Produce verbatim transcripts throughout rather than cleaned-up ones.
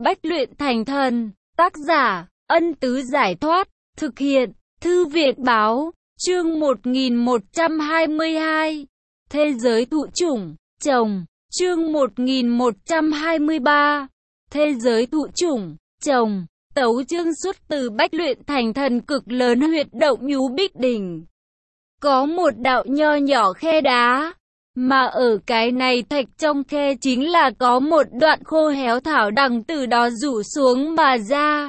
Bách luyện thành thần. Tác giả, Ân Tứ Giải Thoát. Thực hiện, Thư viện Báo. Chương một nghìn một trăm hai mươi hai. Thế giới thụ chủng, trồng. Chương một nghìn một trăm hai mươi ba. Thế giới thụ chủng, trồng. Tấu chương xuất từ Bách luyện thành thần cực lớn huyệt động Nhú Bích Đỉnh. Có một đạo nho nhỏ khe đá, mà ở cái này thạch trong khe chính là có một đoạn khô héo thảo đằng từ đó rủ xuống mà ra.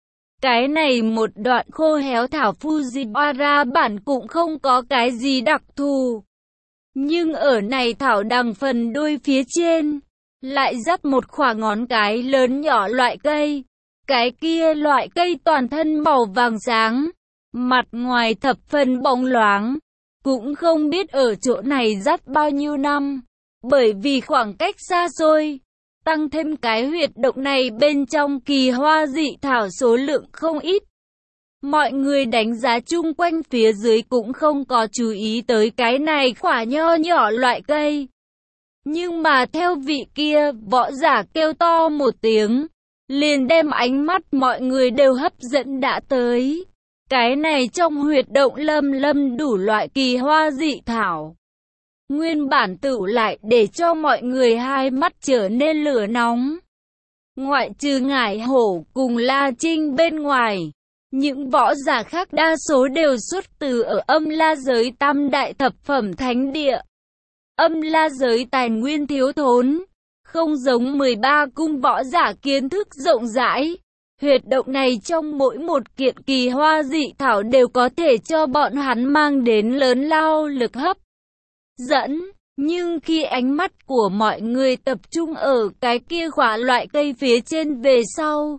Cái này một đoạn khô héo thảo Fujiwara bản cũng không có cái gì đặc thù. Nhưng ở này thảo đằng phần đuôi phía trên, lại dắt một khỏa ngón cái lớn nhỏ loại cây. Cái kia loại cây toàn thân màu vàng sáng, mặt ngoài thập phần bóng loáng. Cũng không biết ở chỗ này dắt bao nhiêu năm, bởi vì khoảng cách xa xôi, tăng thêm cái huyệt động này bên trong kỳ hoa dị thảo số lượng không ít. Mọi người đánh giá chung quanh phía dưới cũng không có chú ý tới cái này khỏa nho nhỏ loại cây. Nhưng mà theo vị kia, võ giả kêu to một tiếng, liền đem ánh mắt mọi người đều hấp dẫn đã tới. Cái này trong huyệt động lâm lâm đủ loại kỳ hoa dị thảo. Nguyên bản tựu lại để cho mọi người hai mắt trở nên lửa nóng. Ngoại trừ Ngải Hổ cùng La Trinh bên ngoài, những võ giả khác đa số đều xuất từ ở Âm La giới tam đại thập phẩm thánh địa. Âm La giới tài nguyên thiếu thốn, không giống mười ba cung võ giả kiến thức rộng rãi. Huyệt động này trong mỗi một kiện kỳ hoa dị thảo đều có thể cho bọn hắn mang đến lớn lao lực hấp dẫn. Nhưng khi ánh mắt của mọi người tập trung ở cái kia khỏa loại cây phía trên về sau,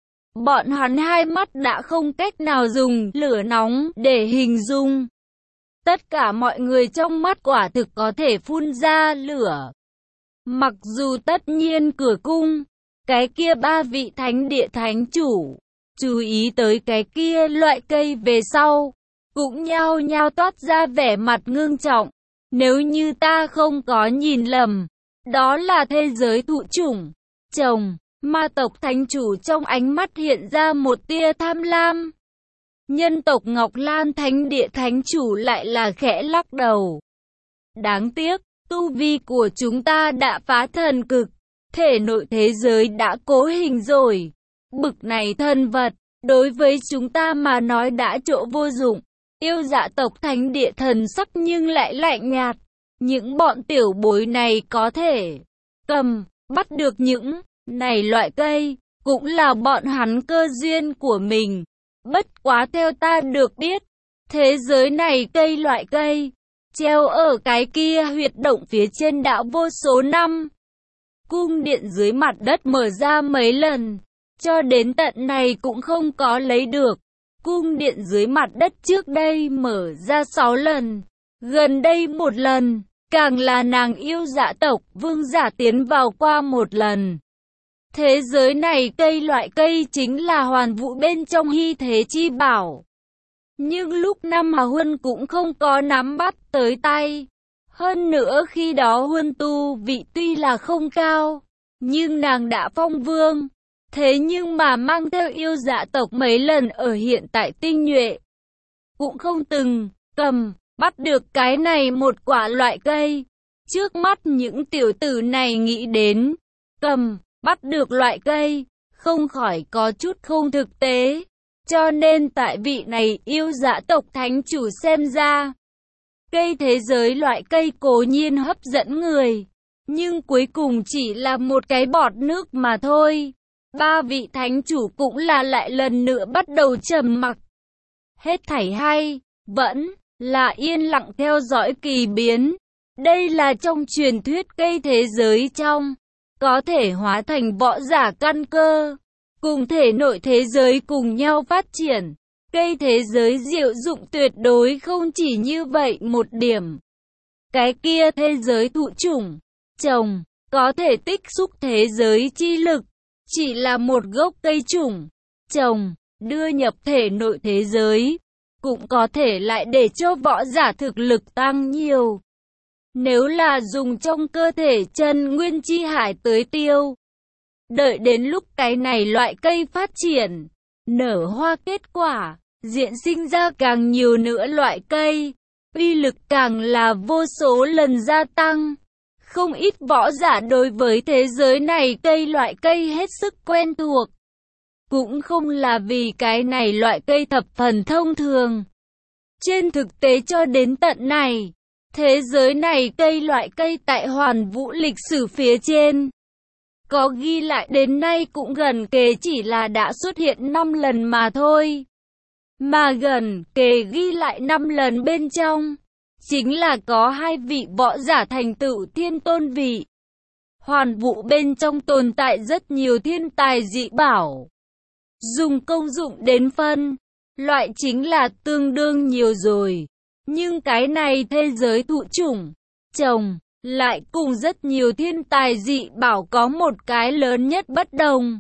bọn hắn hai mắt đã không cách nào dùng lửa nóng để hình dung. Tất cả mọi người trong mắt quả thực có thể phun ra lửa. Mặc dù tất nhiên cửa cung, cái kia ba vị thánh địa thánh chủ, chú ý tới cái kia loại cây về sau, cũng nhao nhao toát ra vẻ mặt ngưng trọng. Nếu như ta không có nhìn lầm, đó là thế giới thụ chủng, trồng. Ma tộc thánh chủ trong ánh mắt hiện ra một tia tham lam. Nhân tộc Ngọc Lan thánh địa thánh chủ lại là khẽ lắc đầu. Đáng tiếc, tu vi của chúng ta đã phá thần cực. Thể nội thế giới đã cố hình rồi. Bực này thân vật, đối với chúng ta mà nói đã chỗ vô dụng. Yêu dạ tộc thánh địa thần sắc nhưng lại lạnh nhạt. Những bọn tiểu bối này có thể cầm, bắt được những này loại cây, cũng là bọn hắn cơ duyên của mình. Bất quá theo ta được biết, thế giới này cây loại cây, treo ở cái kia huyệt động phía trên đã vô số năm. Cung điện dưới mặt đất mở ra mấy lần, cho đến tận này cũng không có lấy được. Cung điện dưới mặt đất trước đây mở ra sáu lần, gần đây một lần, càng là nàng yêu dạ tộc vương giả tiến vào qua một lần. Thế giới này cây loại cây chính là hoàn vũ bên trong hy thế chi bảo. Nhưng lúc năm mà Huân cũng không có nắm bắt tới tay. Hơn nữa khi đó Huân tu vị tuy là không cao, nhưng nàng đã phong vương. Thế nhưng mà mang theo yêu dạ tộc mấy lần ở hiện tại tinh nhuệ, cũng không từng cầm, bắt được cái này một quả loại cây. Trước mắt những tiểu tử này nghĩ đến, cầm, bắt được loại cây, không khỏi có chút không thực tế. Cho nên tại vị này yêu dạ tộc thánh chủ xem ra, cây thế giới loại cây cố nhiên hấp dẫn người, nhưng cuối cùng chỉ là một cái bọt nước mà thôi. Ba vị thánh chủ cũng là lại lần nữa bắt đầu trầm mặc. Hết thảy hay, vẫn là yên lặng theo dõi kỳ biến. Đây là trong truyền thuyết cây thế giới trong, có thể hóa thành võ giả căn cơ, cùng thể nội thế giới cùng nhau phát triển. Cây thế giới diệu dụng tuyệt đối không chỉ như vậy một điểm. Cái kia thế giới thụ chủng, trồng, có thể tích xúc thế giới chi lực. Chỉ là một gốc cây chủng, trồng, đưa nhập thể nội thế giới, cũng có thể lại để cho võ giả thực lực tăng nhiều. Nếu là dùng trong cơ thể chân nguyên chi hải tới tiêu, Đợi đến lúc cái này loại cây phát triển, nở hoa kết quả, diện sinh ra càng nhiều nữa loại cây, uy lực càng là vô số lần gia tăng. Không ít võ giả đối với thế giới này cây loại cây hết sức quen thuộc. Cũng không là vì cái này loại cây thập phần thông thường. Trên thực tế cho đến tận này, thế giới này cây loại cây tại Hoàn Vũ lịch sử phía trên có ghi lại đến nay cũng gần kề chỉ là đã xuất hiện năm lần mà thôi. Mà gần kề ghi lại năm lần bên trong, chính là có hai vị võ giả thành tựu thiên tôn vị. Hoàn Vũ bên trong tồn tại rất nhiều thiên tài dị bảo. Dùng công dụng đến phân, loại chính là tương đương nhiều rồi. Nhưng cái này thế giới thụ chủng, trồng, lại cùng rất nhiều thiên tài dị bảo có một cái lớn nhất bất đồng.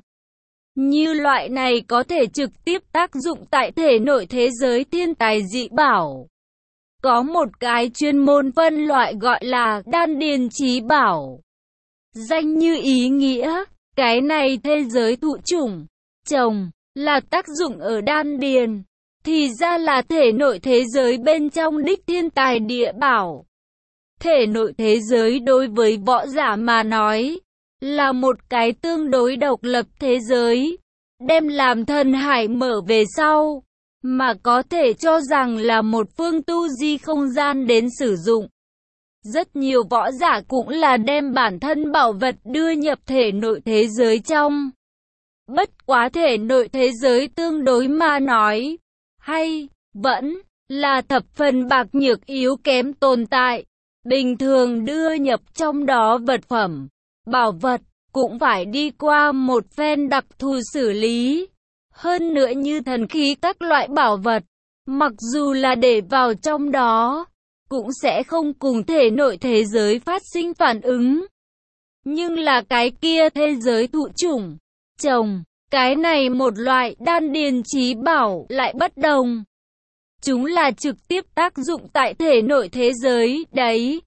Như loại này có thể trực tiếp tác dụng tại thể nội thế giới thiên tài dị bảo. Có một cái chuyên môn phân loại gọi là đan điền chí bảo. Danh như ý nghĩa, cái này thế giới thụ chủng, trồng, là tác dụng ở đan điền. Thì ra là thể nội thế giới bên trong đích thiên tài địa bảo. Thể nội thế giới đối với võ giả mà nói, là một cái tương đối độc lập thế giới. Đem làm thần hải mở về sau, mà có thể cho rằng là một phương tu di không gian đến sử dụng. Rất nhiều võ giả cũng là đem bản thân bảo vật đưa nhập thể nội thế giới trong. Bất quá thể nội thế giới tương đối mà nói, hay, vẫn, là thập phần bạc nhược yếu kém tồn tại. Bình thường đưa nhập trong đó vật phẩm, bảo vật, cũng phải đi qua một phen đặc thù xử lý. Hơn nữa như thần khí các loại bảo vật, mặc dù là để vào trong đó, cũng sẽ không cùng thể nội thế giới phát sinh phản ứng. Nhưng là cái kia thế giới thụ chủng, trồng, cái này một loại đan điền chí bảo lại bất đồng. Chúng là trực tiếp tác dụng tại thể nội thế giới đấy.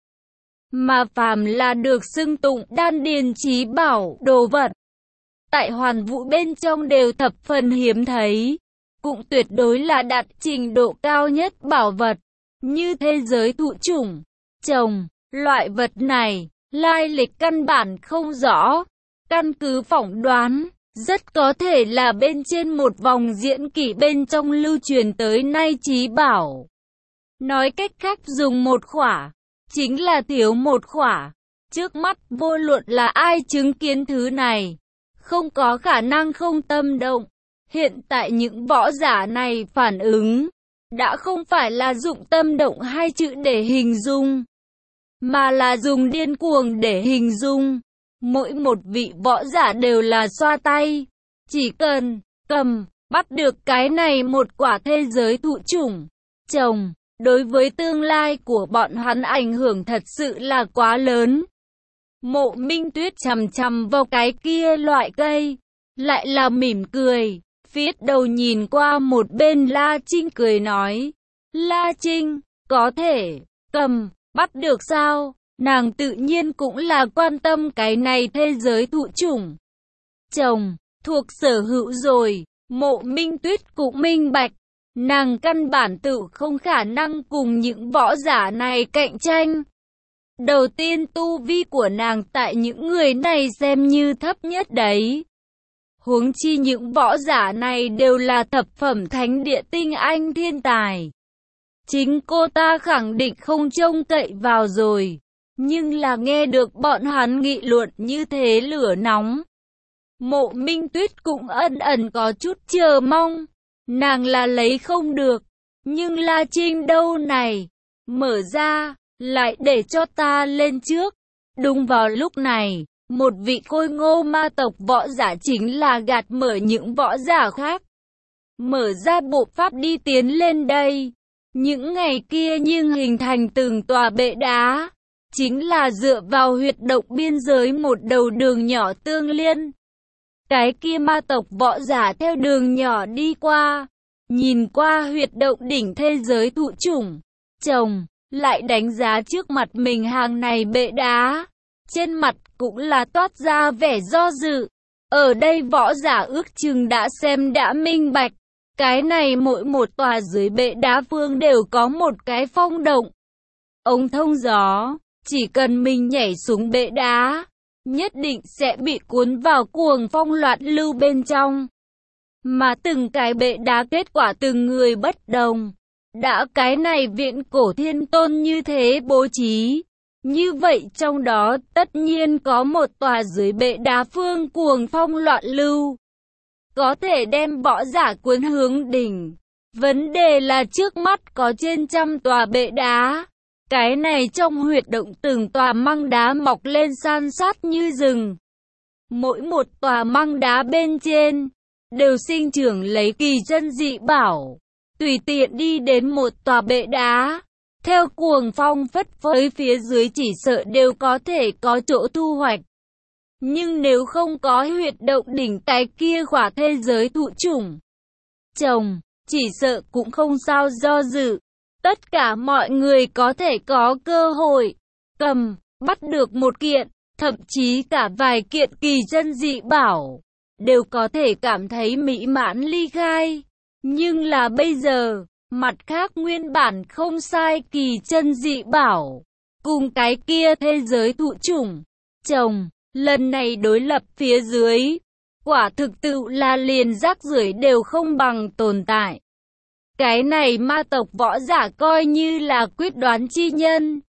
Mà phàm là được xưng tụng đan điền chí bảo đồ vật, tại Hoàn Vũ bên trong đều thập phần hiếm thấy. Cũng tuyệt đối là đạt trình độ cao nhất bảo vật. Như thế giới thụ chủng, trồng, loại vật này, lai lịch căn bản không rõ. Căn cứ phỏng đoán, rất có thể là bên trên một vòng diễn kỷ bên trong lưu truyền tới nay chí bảo. Nói cách khác dùng một khỏa, chính là thiếu một khỏa. Trước mắt vô luận là ai chứng kiến thứ này, không có khả năng không tâm động. Hiện tại những võ giả này phản ứng, đã không phải là dụng tâm động hai chữ để hình dung, mà là dùng điên cuồng để hình dung. Mỗi một vị võ giả đều là xoa tay. Chỉ cần cầm, bắt được cái này một quả thế giới thụ chủng, trồng, đối với tương lai của bọn hắn ảnh hưởng thật sự là quá lớn. Mộ Minh Tuyết chằm chằm vào cái kia loại cây, lại là mỉm cười, phiết đầu nhìn qua một bên La Trinh cười nói, La Trinh, có thể cầm, bắt được sao? Nàng tự nhiên cũng là quan tâm cái này thế giới thụ chủng, trồng, thuộc sở hữu rồi. Mộ Minh Tuyết cũng minh bạch, nàng căn bản tự không khả năng cùng những võ giả này cạnh tranh. Đầu tiên tu vi của nàng tại những người này xem như thấp nhất đấy. Huống chi những võ giả này đều là thập phẩm thánh địa tinh anh thiên tài. Chính cô ta khẳng định không trông cậy vào rồi. Nhưng là nghe được bọn hắn nghị luận như thế lửa nóng, Mộ Minh Tuyết cũng ẩn ẩn có chút chờ mong. Nàng là lấy không được, nhưng La Trinh đâu này, mở ra, lại để cho ta lên trước. Đúng vào lúc này, một vị khôi ngô ma tộc võ giả chính là gạt mở những võ giả khác, mở ra bộ pháp đi tiến lên đây. Những ngày kia nhưng hình thành từng tòa bệ đá, chính là dựa vào huyệt động biên giới một đầu đường nhỏ tương liên. Cái kia ma tộc võ giả theo đường nhỏ đi qua, nhìn qua huyệt động đỉnh thế giới thụ chủng, trồng, lại đánh giá trước mặt mình hàng này bệ đá. Trên mặt cũng là toát ra vẻ do dự. Ở đây võ giả ước chừng đã xem đã minh bạch. Cái này mỗi một tòa dưới bệ đá phương đều có một cái phong động. Ống thông gió, chỉ cần mình nhảy xuống bệ đá, nhất định sẽ bị cuốn vào cuồng phong loạn lưu bên trong. Mà từng cái bệ đá kết quả từng người bất đồng. Đã cái này viện cổ thiên tôn như thế bố trí. Như vậy trong đó tất nhiên có một tòa dưới bệ đá phương cuồng phong loạn lưu. Có thể đem võ giả cuốn hướng đỉnh. Vấn đề là trước mắt có trên trăm tòa bệ đá. Cái này trong huyệt động từng tòa măng đá mọc lên san sát như rừng. Mỗi một tòa măng đá bên trên đều sinh trưởng lấy kỳ chân dị bảo. Tùy tiện đi đến một tòa bệ đá, theo cuồng phong phất phới phía dưới chỉ sợ đều có thể có chỗ thu hoạch. Nhưng nếu không có huyệt động đỉnh cái kia khỏa thế giới thụ chủng trồng, chỉ sợ cũng không sao do dự. Tất cả mọi người có thể có cơ hội cầm, bắt được một kiện, thậm chí cả vài kiện kỳ chân dị bảo, đều có thể cảm thấy mỹ mãn ly khai. Nhưng là bây giờ, mặt khác nguyên bản không sai kỳ chân dị bảo, cùng cái kia thế giới thụ chủng trồng, lần này đối lập phía dưới, quả thực tự là liền rác rưởi đều không bằng tồn tại. Cái này ma tộc võ giả coi như là quyết đoán chi nhân.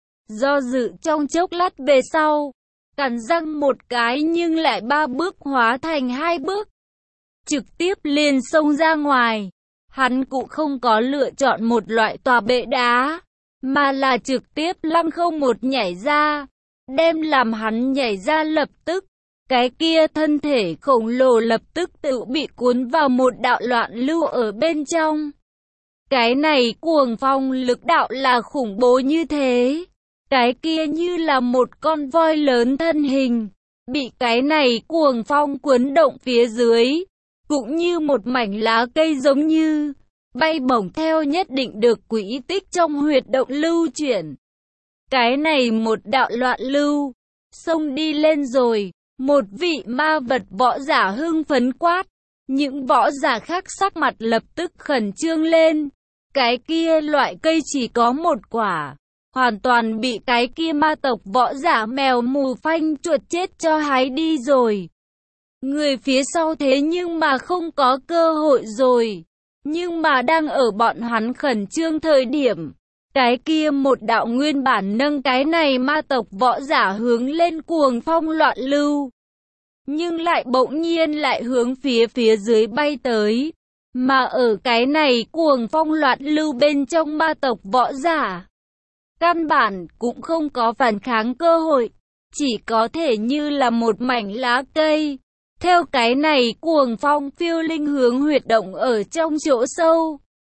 Do dự trong chốc lát về sau, cắn răng một cái nhưng lại ba bước hóa thành hai bước. Trực tiếp liền xông ra ngoài. Hắn cũng không có lựa chọn một loại tòa bệ đá, mà là trực tiếp lăng không một nhảy ra. Đem làm hắn nhảy ra lập tức, cái kia thân thể khổng lồ lập tức tự bị cuốn vào một đạo loạn lưu ở bên trong. Cái này cuồng phong lực đạo là khủng bố như thế. Cái kia như là một con voi lớn thân hình, bị cái này cuồng phong cuốn động phía dưới, cũng như một mảnh lá cây giống như bay bổng theo nhất định được quỹ tích trong huyệt động lưu chuyển. Cái này một đạo loạn lưu, xông đi lên rồi, một vị ma vật võ giả hưng phấn quát. Những võ giả khác sắc mặt lập tức khẩn trương lên. Cái kia loại cây chỉ có một quả, hoàn toàn bị cái kia ma tộc võ giả mèo mù phanh chuột chết cho hái đi rồi. Người phía sau thế nhưng mà không có cơ hội rồi. Nhưng mà đang ở bọn hắn khẩn trương thời điểm, cái kia một đạo nguyên bản nâng cái này ma tộc võ giả hướng lên cuồng phong loạn lưu, nhưng lại bỗng nhiên lại hướng phía phía dưới bay tới. Mà ở cái này cuồng phong loạn lưu bên trong ma tộc võ giả, căn bản cũng không có phản kháng cơ hội, chỉ có thể như là một mảnh lá cây. Theo cái này cuồng phong phiêu linh hướng huyệt động ở trong chỗ sâu.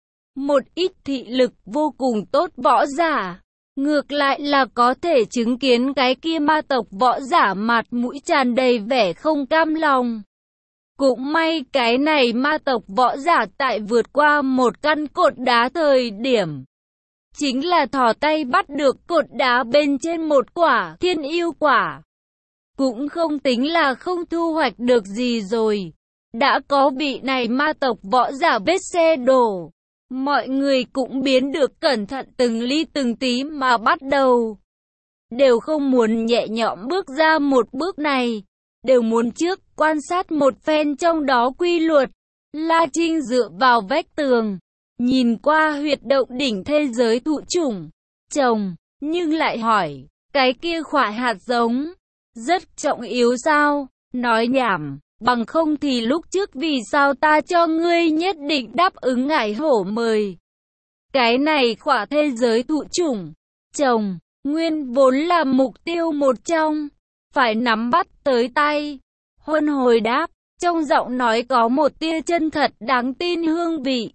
Một ít thị lực vô cùng tốt võ giả, ngược lại là có thể chứng kiến cái kia ma tộc võ giả mặt mũi tràn đầy vẻ không cam lòng. Cũng may cái này ma tộc võ giả tại vượt qua một căn cột đá thời điểm, chính là thò tay bắt được cột đá bên trên một quả thiên yêu quả. Cũng không tính là không thu hoạch được gì rồi. Đã có vị này ma tộc võ giả vết xe đổ, mọi người cũng biến được cẩn thận từng ly từng tí mà bắt đầu. Đều không muốn nhẹ nhõm bước ra một bước này, đều muốn trước quan sát một phen trong đó quy luật. La Trinh dựa vào vách tường, nhìn qua huyệt động đỉnh thế giới thụ chủng trồng, nhưng lại hỏi, cái kia khỏa hạt giống rất trọng yếu sao? Nói nhảm, bằng không thì lúc trước vì sao ta cho ngươi nhất định đáp ứng ngải hổ mời. Cái này khỏa thế giới thụ chủng trồng, nguyên vốn là mục tiêu một trong, phải nắm bắt tới tay. Huân hồi đáp, trong giọng nói có một tia chân thật đáng tin hương vị.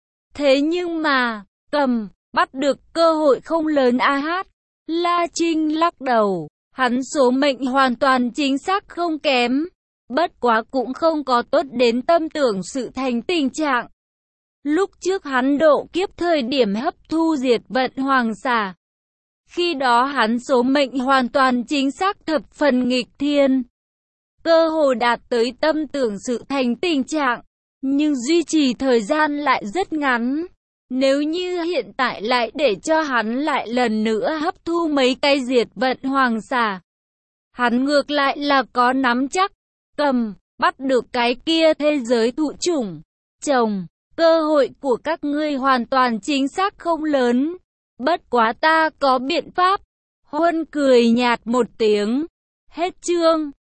Thế nhưng mà, cầm, bắt được cơ hội không lớn a hát. La Trinh lắc đầu, hắn số mệnh hoàn toàn chính xác không kém. Bất quá cũng không có tốt đến tâm tưởng sự thành tình trạng. Lúc trước hắn độ kiếp thời điểm hấp thu diệt vận hoàng xà. Khi đó hắn số mệnh hoàn toàn chính xác thập phần nghịch thiên. cơ hồ đạt tới tâm tưởng sự thành tình trạng, nhưng duy trì thời gian lại rất ngắn. Nếu như hiện tại lại để cho hắn lại lần nữa hấp thu mấy cây diệt vận hoàng xà, hắn ngược lại là có nắm chắc, cầm, bắt được cái kia thế giới thụ chủng. Chồng, cơ hội của các ngươi hoàn toàn chính xác không lớn. Bất quá ta có biện pháp. Huân cười nhạt một tiếng. Hết chương.